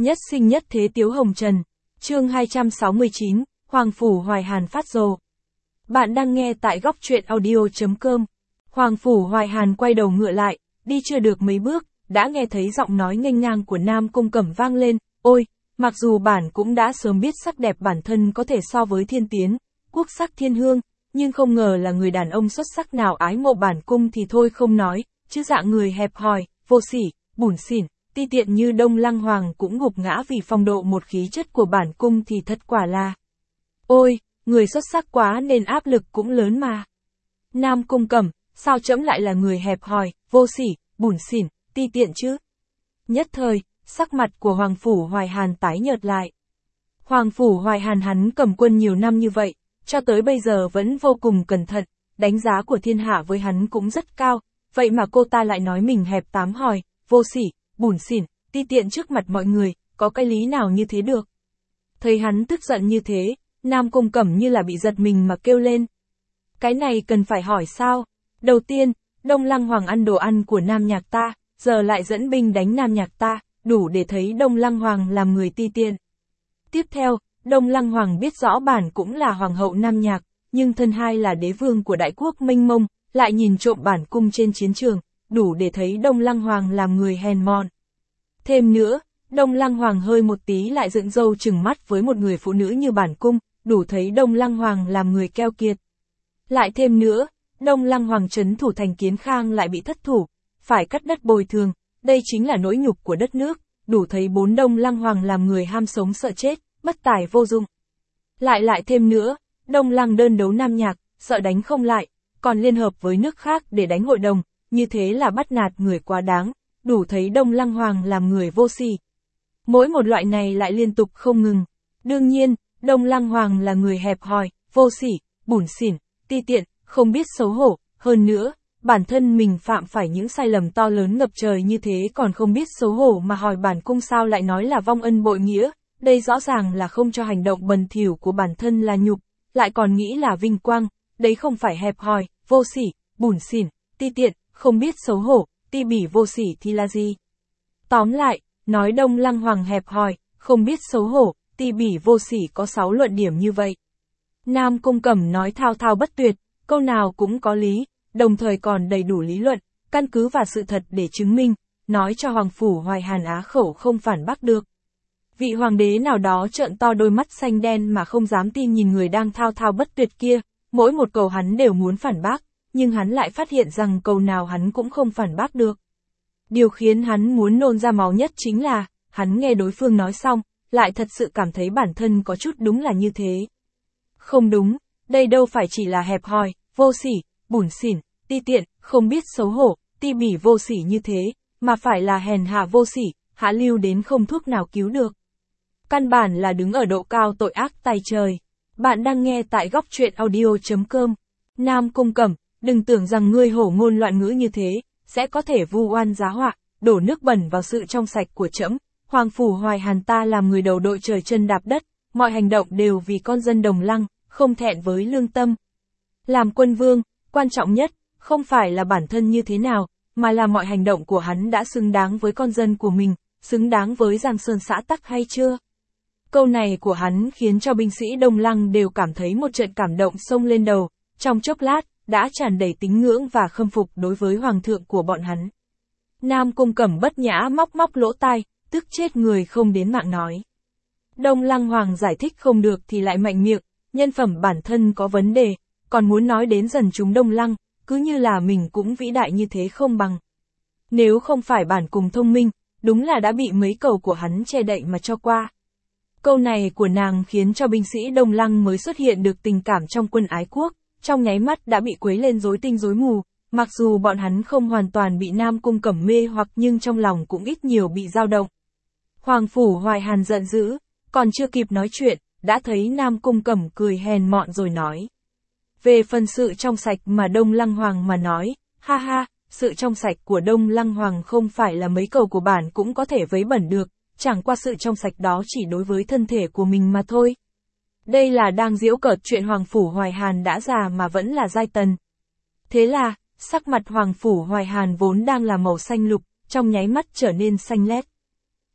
Nhất sinh nhất thế Tiếu Hồng Trần. Chương 269, Hoàng Phủ Hoài Hàn phát rồ. Bạn đang nghe tại góc truyện audio.com. Hoàng Phủ Hoài Hàn quay đầu ngựa lại, đi chưa được mấy bước, đã nghe thấy giọng nói nghênh ngang của Nam Cung Cẩm vang lên. Ôi, mặc dù bản cũng đã sớm biết sắc đẹp bản thân có thể so với thiên tiến, quốc sắc thiên hương, nhưng không ngờ là người đàn ông xuất sắc nào ái mộ bản cung thì thôi không nói, chứ dạng người hẹp hòi, vô sỉ, bủn xỉn, ti tiện như Đông Lăng Hoàng cũng gục ngã vì phong độ một khí chất của bản cung thì thật quả là. Ôi, người xuất sắc quá nên áp lực cũng lớn mà. Nam Cung Cẩm, sao trẫm lại là người hẹp hòi, vô sỉ, bủn xỉn, ti tiện chứ? Nhất thời, sắc mặt của Hoàng Phủ Hoài Hàn tái nhợt lại. Hoàng Phủ Hoài Hàn hắn cầm quân nhiều năm như vậy, cho tới bây giờ vẫn vô cùng cẩn thận, đánh giá của thiên hạ với hắn cũng rất cao, vậy mà cô ta lại nói mình hẹp tám hòi, vô sỉ, bủn xỉn, ti tiện trước mặt mọi người, có cái lý nào như thế được? Thấy hắn tức giận như thế, Nam Cung Cẩm như là bị giật mình mà kêu lên. Cái này cần phải hỏi sao? Đầu tiên, Đông Lăng Hoàng ăn đồ ăn của Nam Nhạc ta, giờ lại dẫn binh đánh Nam Nhạc ta, đủ để thấy Đông Lăng Hoàng làm người ti tiện. Tiếp theo, Đông Lăng Hoàng biết rõ bản cũng là Hoàng hậu Nam Nhạc, nhưng thân hai là đế vương của đại quốc mênh mông, lại nhìn trộm bản cung trên chiến trường, đủ để thấy Đông Lăng Hoàng làm người hèn mọn. Thêm nữa, Đông Lăng Hoàng hơi một tí lại dựng râu trừng mắt với một người phụ nữ như bản cung, đủ thấy Đông Lăng Hoàng làm người keo kiệt. Lại thêm nữa, Đông Lăng Hoàng trấn thủ thành Kiến Khang lại bị thất thủ, phải cắt đất bồi thường, đây chính là nỗi nhục của đất nước, đủ thấy bốn Đông Lăng Hoàng làm người ham sống sợ chết, bất tài vô dụng. Lại thêm nữa, Đông Lăng đơn đấu Nam Nhạc, sợ đánh không lại, còn liên hợp với nước khác để đánh hội đồng, như thế là bắt nạt người quá đáng, đủ thấy Đông Lăng Hoàng làm người vô sỉ. Mỗi một loại này lại liên tục không ngừng. Đương nhiên, Đông Lăng Hoàng là người hẹp hòi, vô sỉ, bủn xỉn, ti tiện, không biết xấu hổ, hơn nữa, bản thân mình phạm phải những sai lầm to lớn ngập trời như thế còn không biết xấu hổ mà hỏi bản cung sao lại nói là vong ân bội nghĩa, đây rõ ràng là không cho hành động bần thỉu của bản thân là nhục, lại còn nghĩ là vinh quang, đấy không phải hẹp hòi, vô sỉ, bủn xỉn, ti tiện, không biết xấu hổ, ti bỉ vô sỉ thì là gì? Tóm lại, nói Đông Lăng Hoàng hẹp hòi, không biết xấu hổ, ti bỉ vô sỉ có 6 luận điểm như vậy. Nam Cung Cẩm nói thao thao bất tuyệt, câu nào cũng có lý, đồng thời còn đầy đủ lý luận, căn cứ và sự thật để chứng minh, nói cho Hoàng Phủ Hoài Hàn á khẩu không phản bác được. Vị hoàng đế nào đó trợn to đôi mắt xanh đen mà không dám tin nhìn người đang thao thao bất tuyệt kia, mỗi một câu hắn đều muốn phản bác, nhưng hắn lại phát hiện rằng câu nào hắn cũng không phản bác được. Điều khiến hắn muốn nôn ra máu nhất chính là, hắn nghe đối phương nói xong, lại thật sự cảm thấy bản thân có chút đúng là như thế. Không đúng, đây đâu phải chỉ là hẹp hòi, vô sỉ, bủn xỉn, ti tiện, không biết xấu hổ, ti bỉ vô sỉ như thế, mà phải là hèn hạ vô sỉ, hạ lưu đến không thuốc nào cứu được. Căn bản là đứng ở độ cao tội ác tay trời. Bạn đang nghe tại góc truyện audio.com. Nam Cung Cẩm, đừng tưởng rằng ngươi hổ ngôn loạn ngữ như thế, sẽ có thể vu oan giá họa, đổ nước bẩn vào sự trong sạch của trẫm. Hoàng Phủ Hoài Hàn ta làm người đầu đội trời chân đạp đất, mọi hành động đều vì con dân Đồng Lăng, không thẹn với lương tâm. Làm quân vương, quan trọng nhất, không phải là bản thân như thế nào, mà là mọi hành động của hắn đã xứng đáng với con dân của mình, xứng đáng với Giang Sơn xã tắc hay chưa? Câu này của hắn khiến cho binh sĩ Đông Lăng đều cảm thấy một trận cảm động xông lên đầu, trong chốc lát, đã tràn đầy tín ngưỡng và khâm phục đối với hoàng thượng của bọn hắn. Nam Cung Cẩm bất nhã móc lỗ tai, tức chết người không đến mạng nói. Đông Lăng Hoàng giải thích không được thì lại mạnh miệng, nhân phẩm bản thân có vấn đề, còn muốn nói đến dần chúng Đông Lăng, cứ như là mình cũng vĩ đại như thế không bằng. Nếu không phải bản cùng thông minh, đúng là đã bị mấy câu của hắn che đậy mà cho qua. Câu này của nàng khiến cho binh sĩ Đông Lăng mới xuất hiện được tình cảm trong quân ái quốc, trong nháy mắt đã bị quấy lên rối tinh rối mù, mặc dù bọn hắn không hoàn toàn bị Nam Cung Cẩm mê hoặc nhưng trong lòng cũng ít nhiều bị dao động. Hoàng Phủ Hoài Hàn giận dữ, còn chưa kịp nói chuyện, đã thấy Nam Cung Cẩm cười hèn mọn rồi nói. Về phần sự trong sạch mà Đông Lăng Hoàng mà nói, ha ha, sự trong sạch của Đông Lăng Hoàng không phải là mấy câu của bản cũng có thể vấy bẩn được, chẳng qua sự trong sạch đó chỉ đối với thân thể của mình mà thôi. Đây là đang giễu cợt chuyện Hoàng Phủ Hoài Hàn đã già mà vẫn là giai tần. Thế là, sắc mặt Hoàng Phủ Hoài Hàn vốn đang là màu xanh lục, trong nháy mắt trở nên xanh lét.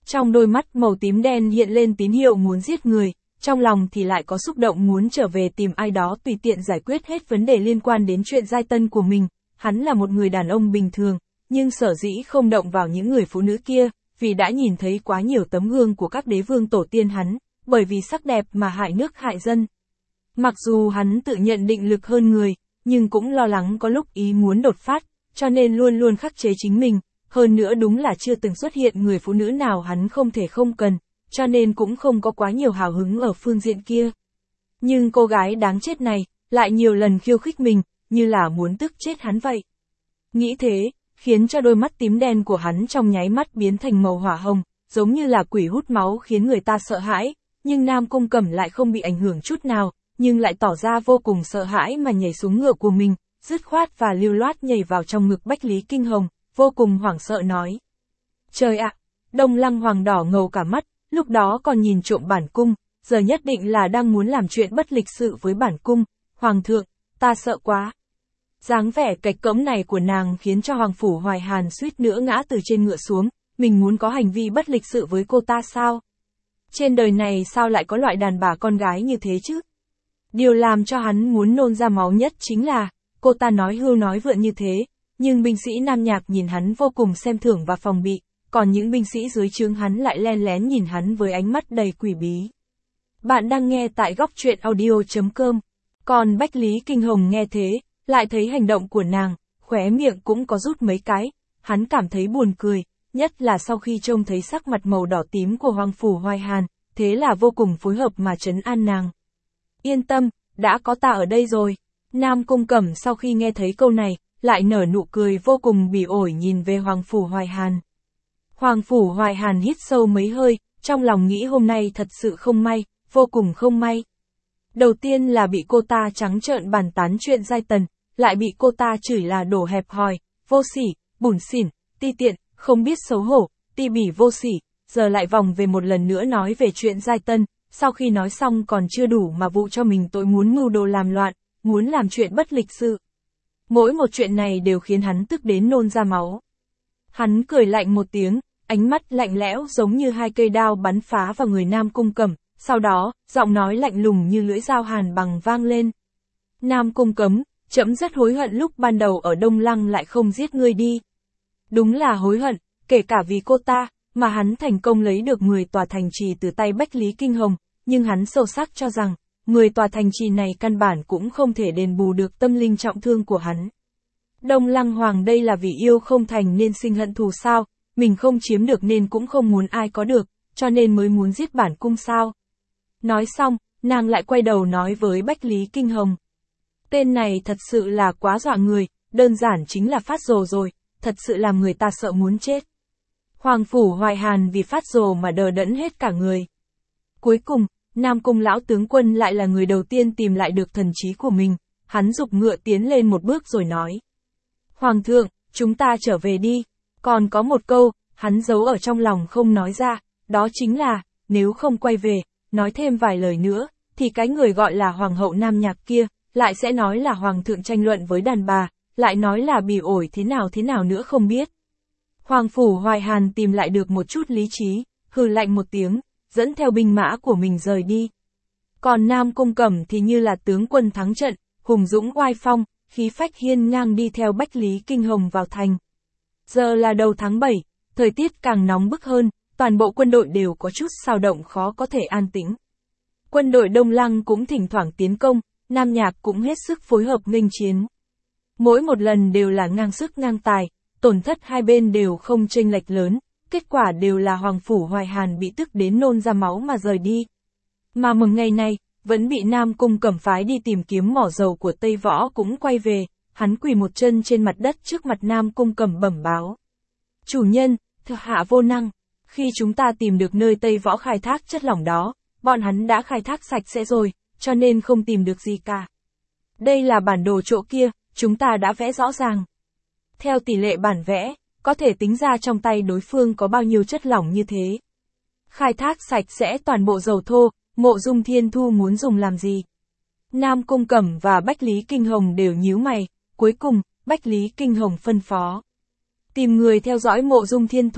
Trong đôi mắt màu tím đen hiện lên tín hiệu muốn giết người, trong lòng thì lại có xúc động muốn trở về tìm ai đó tùy tiện giải quyết hết vấn đề liên quan đến chuyện giai tân của mình. Hắn là một người đàn ông bình thường, nhưng sở dĩ không động vào những người phụ nữ kia, vì đã nhìn thấy quá nhiều tấm gương của các đế vương tổ tiên hắn, bởi vì sắc đẹp mà hại nước hại dân. Mặc dù hắn tự nhận định lực hơn người, nhưng cũng lo lắng có lúc ý muốn đột phát, cho nên luôn luôn khắc chế chính mình, hơn nữa đúng là chưa từng xuất hiện người phụ nữ nào hắn không thể không cần, cho nên cũng không có quá nhiều hào hứng ở phương diện kia. Nhưng cô gái đáng chết này, lại nhiều lần khiêu khích mình, như là muốn tức chết hắn vậy. Nghĩ thế, khiến cho đôi mắt tím đen của hắn trong nháy mắt biến thành màu hỏa hồng, giống như là quỷ hút máu khiến người ta sợ hãi, nhưng Nam Cung Cẩm lại không bị ảnh hưởng chút nào, nhưng lại tỏ ra vô cùng sợ hãi mà nhảy xuống ngựa của mình, dứt khoát và lưu loát nhảy vào trong ngực Bách Lý Kinh Hồng, vô cùng hoảng sợ nói. Trời ạ, Đông Lăng Hoàng đỏ ngầu cả mắt, lúc đó còn nhìn trộm bản cung, giờ nhất định là đang muốn làm chuyện bất lịch sự với bản cung, Hoàng thượng, ta sợ quá. Dáng vẻ cạch cỡm này của nàng khiến cho Hoàng Phủ Hoài Hàn suýt nữa ngã từ trên ngựa xuống, mình muốn có hành vi bất lịch sự với cô ta sao? Trên đời này sao lại có loại đàn bà con gái như thế chứ? Điều làm cho hắn muốn nôn ra máu nhất chính là, cô ta nói hưu nói vượn như thế, nhưng binh sĩ Nam Nhạc nhìn hắn vô cùng xem thường và phòng bị, còn những binh sĩ dưới trướng hắn lại len lén nhìn hắn với ánh mắt đầy quỷ bí. Bạn đang nghe tại góc truyện audio.com, còn Bách Lý Kinh Hồng nghe thế, lại thấy hành động của nàng, khóe miệng cũng có rút mấy cái, hắn cảm thấy buồn cười, nhất là sau khi trông thấy sắc mặt màu đỏ tím của Hoàng Phủ Hoài Hàn, thế là vô cùng phối hợp mà trấn an nàng. Yên tâm, đã có ta ở đây rồi. Nam Cung Cẩm sau khi nghe thấy câu này, lại nở nụ cười vô cùng bỉ ổi nhìn về Hoàng Phủ Hoài Hàn. Hoàng Phủ Hoài Hàn hít sâu mấy hơi, trong lòng nghĩ hôm nay thật sự không may, vô cùng không may. Đầu tiên là bị cô ta trắng trợn bàn tán chuyện giai tần, lại bị cô ta chửi là đồ hẹp hòi, vô sỉ, bủn xỉn, ti tiện, không biết xấu hổ, ti bỉ vô sỉ, giờ lại vòng về một lần nữa nói về chuyện giai tân, sau khi nói xong còn chưa đủ mà vụ cho mình tội muốn mưu đồ làm loạn, muốn làm chuyện bất lịch sự. Mỗi một chuyện này đều khiến hắn tức đến nôn ra máu. Hắn cười lạnh một tiếng, ánh mắt lạnh lẽo giống như hai cây đao bắn phá vào người Nam Cung Cẩm, sau đó, giọng nói lạnh lùng như lưỡi dao hàn bằng vang lên. Nam Cung Cấm, trẫm rất hối hận lúc ban đầu ở Đông Lăng lại không giết ngươi đi. Đúng là hối hận, kể cả vì cô ta, mà hắn thành công lấy được 10 tòa thành trì từ tay Bách Lý Kinh Hồng, nhưng hắn sâu sắc cho rằng, 10 tòa thành trì này căn bản cũng không thể đền bù được tâm linh trọng thương của hắn. Đông Lăng Hoàng đây là vì yêu không thành nên sinh hận thù sao, mình không chiếm được nên cũng không muốn ai có được, cho nên mới muốn giết bản cung sao. Nói xong, nàng lại quay đầu nói với Bách Lý Kinh Hồng. Tên này thật sự là quá dọa người, đơn giản chính là phát rồ rồi, thật sự làm người ta sợ muốn chết. Hoàng Phủ Hoài Hàn vì phát rồ mà đờ đẫn hết cả người. Cuối cùng, Nam Cung lão tướng quân lại là người đầu tiên tìm lại được thần trí của mình, hắn giục ngựa tiến lên một bước rồi nói. Hoàng thượng, chúng ta trở về đi, còn có một câu, hắn giấu ở trong lòng không nói ra, đó chính là, nếu không quay về, nói thêm vài lời nữa, thì cái người gọi là Hoàng hậu Nam Nhạc kia, lại sẽ nói là Hoàng thượng tranh luận với đàn bà, lại nói là bỉ ổi thế nào nữa không biết. Hoàng Phủ Hoài Hàn tìm lại được một chút lý trí, hừ lạnh một tiếng, dẫn theo binh mã của mình rời đi. Còn Nam Cung Cẩm thì như là tướng quân thắng trận, hùng dũng oai phong, khí phách hiên ngang đi theo Bách Lý Kinh Hồng vào thành. Giờ là đầu tháng 7, thời tiết càng nóng bức hơn, toàn bộ quân đội đều có chút xao động khó có thể an tĩnh. Quân đội Đông Lăng cũng thỉnh thoảng tiến công, Nam Nhạc cũng hết sức phối hợp nghênh chiến. Mỗi một lần đều là ngang sức ngang tài, tổn thất hai bên đều không chênh lệch lớn, kết quả đều là Hoàng Phủ Hoài Hàn bị tức đến nôn ra máu mà rời đi. Mà mừng ngày này, vẫn bị Nam Cung Cẩm phái đi tìm kiếm mỏ dầu của Tây Võ cũng quay về, hắn quỳ một chân trên mặt đất trước mặt Nam Cung Cẩm bẩm báo. Chủ nhân, thuộc hạ vô năng, khi chúng ta tìm được nơi Tây Võ khai thác chất lỏng đó, bọn hắn đã khai thác sạch sẽ rồi, cho nên không tìm được gì cả. Đây là bản đồ chỗ kia, chúng ta đã vẽ rõ ràng. Theo tỷ lệ bản vẽ, có thể tính ra trong tay đối phương có bao nhiêu chất lỏng như thế. Khai thác sạch sẽ toàn bộ dầu thô, Mộ Dung Thiên Thu muốn dùng làm gì? Nam Cung Cẩm và Bách Lý Kinh Hồng đều nhíu mày, cuối cùng, Bách Lý Kinh Hồng phân phó. Tìm người theo dõi Mộ Dung Thiên Thu,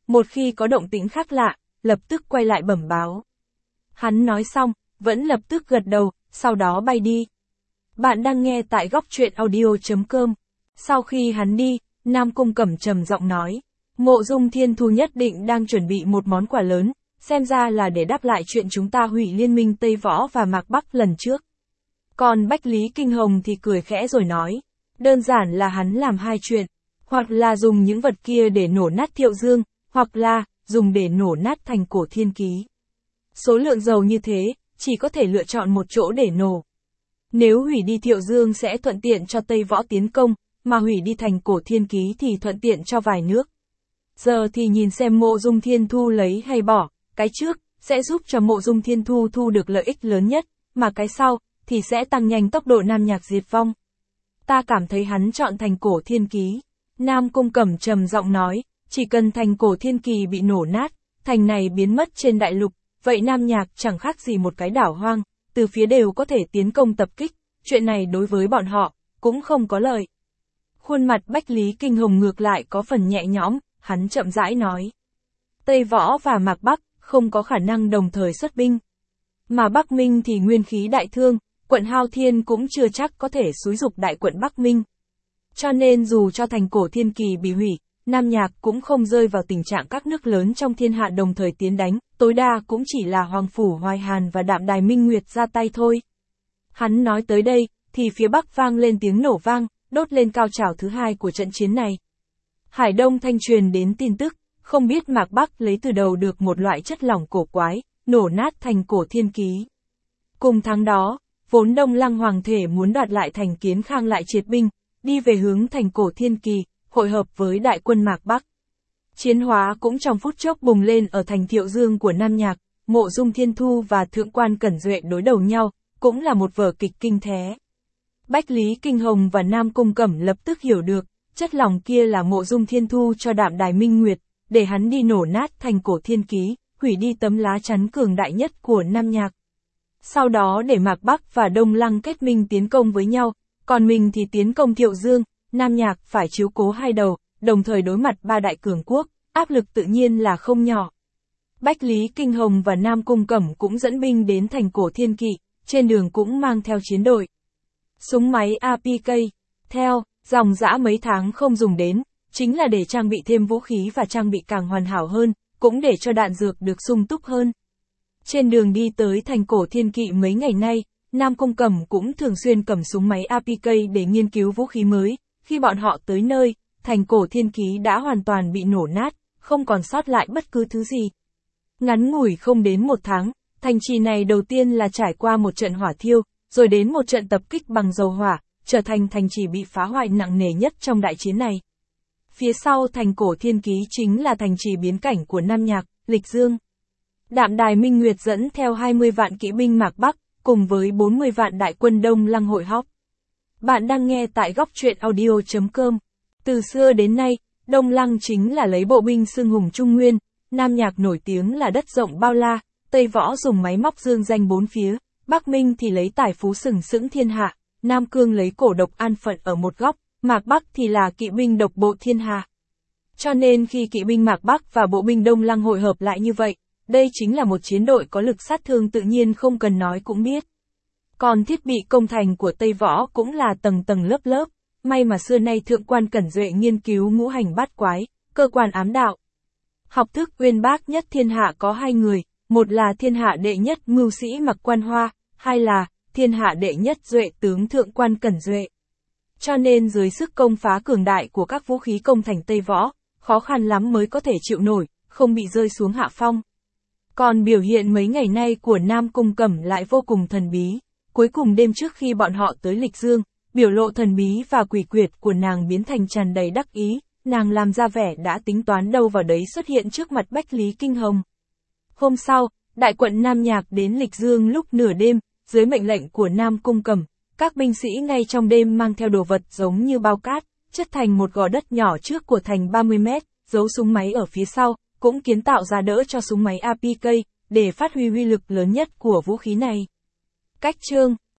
một khi có động tĩnh khác lạ, lập tức quay lại bẩm báo. Hắn nói xong, vẫn lập tức gật đầu, sau đó bay đi. Bạn đang nghe tại góc truyện audio.com. Sau khi hắn đi, Nam Cung Cẩm trầm giọng nói, Mộ Dung Thiên Thu nhất định đang chuẩn bị một món quà lớn, xem ra là để đáp lại chuyện chúng ta hủy liên minh Tây Võ và Mạc Bắc lần trước. Còn Bách Lý Kinh Hồng thì cười khẽ rồi nói, đơn giản là hắn làm hai chuyện, hoặc là dùng những vật kia để nổ nát Thiệu Dương, hoặc là dùng để nổ nát Thành Cổ Thiên Ký. Số lượng dầu như thế, chỉ có thể lựa chọn một chỗ để nổ. Nếu hủy đi Thiệu Dương sẽ thuận tiện cho Tây Võ tiến công, mà hủy đi Thành Cổ Thiên Ký thì thuận tiện cho vài nước. Giờ thì nhìn xem Mộ Dung Thiên Thu lấy hay bỏ, cái trước sẽ giúp cho Mộ Dung Thiên Thu thu được lợi ích lớn nhất, mà cái sau thì sẽ tăng nhanh tốc độ Nam Nhạc diệt vong. Ta cảm thấy hắn chọn Thành Cổ Thiên Ký. Nam Cung Cẩm trầm giọng nói, chỉ cần Thành Cổ Thiên Kỳ bị nổ nát, thành này biến mất trên đại lục, vậy Nam Nhạc chẳng khác gì một cái đảo hoang, từ phía đều có thể tiến công tập kích, chuyện này đối với bọn họ cũng không có lợi. Khuôn mặt Bách Lý Kinh Hồng ngược lại có phần nhẹ nhõm, hắn chậm rãi nói. Tây Võ và Mạc Bắc không có khả năng đồng thời xuất binh. Mà Bắc Minh thì nguyên khí đại thương, quận Hao Thiên cũng chưa chắc có thể xúi dục đại quận Bắc Minh. Cho nên dù cho Thành Cổ Thiên Kỳ bị hủy, Nam Nhạc cũng không rơi vào tình trạng các nước lớn trong thiên hạ đồng thời tiến đánh, tối đa cũng chỉ là Hoàng Phủ Hoài Hàn và Đạm Đài Minh Nguyệt ra tay thôi. Hắn nói tới đây, thì phía Bắc vang lên tiếng nổ vang, đốt lên cao trào thứ hai của trận chiến này. Hải Đông Thanh truyền đến tin tức, không biết Mạc Bắc lấy từ đầu được một loại chất lỏng cổ quái, nổ nát Thành Cổ Thiên Ký. Cùng tháng đó, vốn Đông Lăng Hoàng thể muốn đoạt lại thành Kiến Khang lại triệt binh, đi về hướng Thành Cổ Thiên Kỳ, hội hợp với đại quân Mạc Bắc. Chiến hóa cũng trong phút chốc bùng lên ở thành Thiệu Dương của Nam Nhạc, Mộ Dung Thiên Thu và Thượng quan Cẩn Duệ đối đầu nhau, cũng là một vở kịch kinh thế. Bách Lý Kinh Hồng và Nam Cung Cẩm lập tức hiểu được, chất lỏng kia là Mộ Dung Thiên Thu cho Đạm Đài Minh Nguyệt, để hắn đi nổ nát Thành Cổ Thiên Ký, hủy đi tấm lá chắn cường đại nhất của Nam Nhạc. Sau đó để Mạc Bắc và Đông Lăng kết minh tiến công với nhau, còn mình thì tiến công Thiệu Dương, Nam Nhạc phải chiếu cố hai đầu, đồng thời đối mặt ba đại cường quốc, áp lực tự nhiên là không nhỏ. Bách Lý Kinh Hồng và Nam Cung Cẩm cũng dẫn binh đến Thành Cổ Thiên Kỵ, trên đường cũng mang theo chiến đội. Súng máy APK, theo, dòng dã mấy tháng không dùng đến, chính là để trang bị thêm vũ khí và trang bị càng hoàn hảo hơn, cũng để cho đạn dược được sung túc hơn. Trên đường đi tới Thành Cổ Thiên Kỵ mấy ngày nay, Nam Cung Cẩm cũng thường xuyên cầm súng máy APK để nghiên cứu vũ khí mới. Khi bọn họ tới nơi, Thành Cổ Thiên Ký đã hoàn toàn bị nổ nát, không còn sót lại bất cứ thứ gì. Ngắn ngủi không đến một tháng, thành trì này đầu tiên là trải qua một trận hỏa thiêu, rồi đến một trận tập kích bằng dầu hỏa, trở thành thành trì bị phá hoại nặng nề nhất trong đại chiến này. Phía sau Thành Cổ Thiên Ký chính là thành trì biến cảnh của Nam Nhạc, Lịch Dương. Đạm Đài Minh Nguyệt dẫn theo 20 vạn kỵ binh Mạc Bắc, cùng với 40 vạn đại quân Đông Lăng hội họp. Bạn đang nghe tại góc truyện audio.com. Từ xưa đến nay, Đông Lăng chính là lấy bộ binh xưng hùng Trung Nguyên, Nam Nhạc nổi tiếng là đất rộng bao la, Tây Võ dùng máy móc dương danh bốn phía, Bắc Minh thì lấy tài phú sừng sững thiên hạ, Nam Cương lấy cổ độc an phận ở một góc, Mạc Bắc thì là kỵ binh độc bộ thiên hạ. Cho nên khi kỵ binh Mạc Bắc và bộ binh Đông Lăng hội hợp lại như vậy, đây chính là một chiến đội có lực sát thương tự nhiên không cần nói cũng biết. Còn thiết bị công thành của Tây Võ cũng là tầng tầng lớp lớp, may mà xưa nay Thượng quan Cẩn Duệ nghiên cứu ngũ hành bát quái, cơ quan ám đạo. Học thức uyên bác nhất thiên hạ có hai người, một là thiên hạ đệ nhất mưu sĩ Mạc Quan Hoa, hai là thiên hạ đệ nhất Duệ tướng Thượng quan Cẩn Duệ. Cho nên dưới sức công phá cường đại của các vũ khí công thành Tây Võ, khó khăn lắm mới có thể chịu nổi, không bị rơi xuống hạ phong. Còn biểu hiện mấy ngày nay của Nam Cung Cẩm lại vô cùng thần bí. Cuối cùng đêm trước khi bọn họ tới Lịch Dương, biểu lộ thần bí và quỷ quyệt của nàng biến thành tràn đầy đắc ý, nàng làm ra vẻ đã tính toán đâu vào đấy xuất hiện trước mặt Bách Lý Kinh Hồng. Hôm sau, đại quận Nam Nhạc đến Lịch Dương lúc nửa đêm, dưới mệnh lệnh của Nam Cung Cẩm, các binh sĩ ngay trong đêm mang theo đồ vật giống như bao cát, chất thành một gò đất nhỏ trước của thành 30 mét, giấu súng máy ở phía sau, cũng kiến tạo ra đỡ cho súng máy APK, để phát huy uy lực lớn nhất của vũ khí này. Cách chương